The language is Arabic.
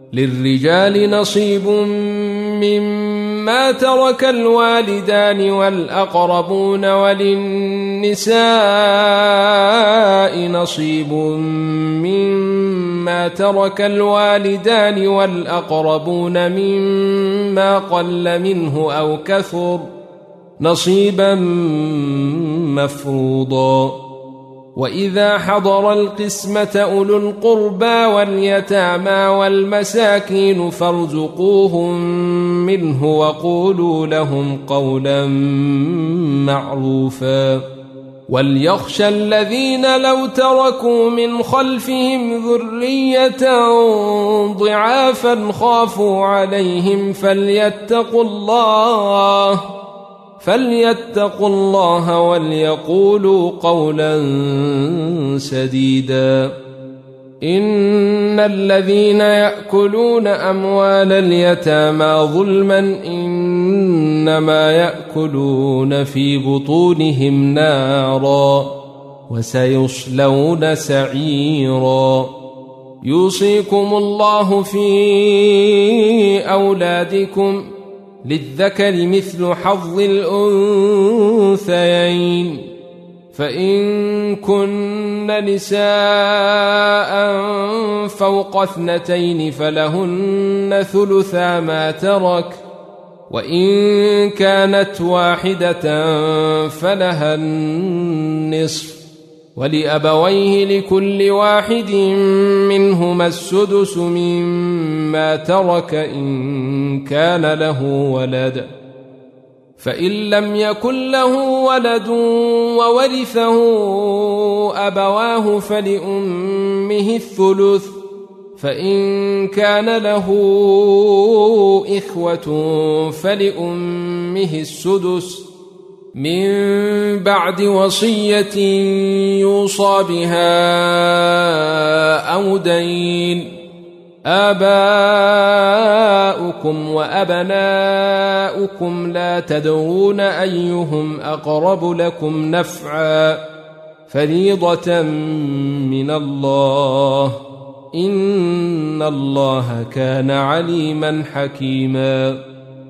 للرجال نصيب مما ترك الوالدان والأقربون وللنساء نصيب مما ترك الوالدان والأقربون مما قل منه أو كثر نصيبا مفروضا. وإذا حضر القسمة أولو القربى واليتامى والمساكين فارزقوهم منه وقولوا لهم قولا معروفا. وليخشى الذين لو تركوا من خلفهم ذرية ضعافا خافوا عليهم فليتقوا الله وليقولوا قولا سديدا. إن الذين يأكلون أموال اليتامى ظلما إنما يأكلون في بطونهم نارا وسيصلون سعيرا. يوصيكم الله في أولادكم للذكر مثل حظ الأنثيين فإن كن نساء فوق 2 فلهن ثلثا ما ترك وإن كانت واحدة فلها النصف ولأبويه لكل واحد منهما السدس مما ترك إن كان له ولد فإن لم يكن له ولد وورثه أبواه فلأمه الثلث فإن كان له إخوة فلأمه السدس من بعد وصية يوصى بها أو دين. آباؤكم وأبناؤكم لا تدرون أيهم أقرب لكم نفعا فريضة من الله إن الله كان عليما حكيما.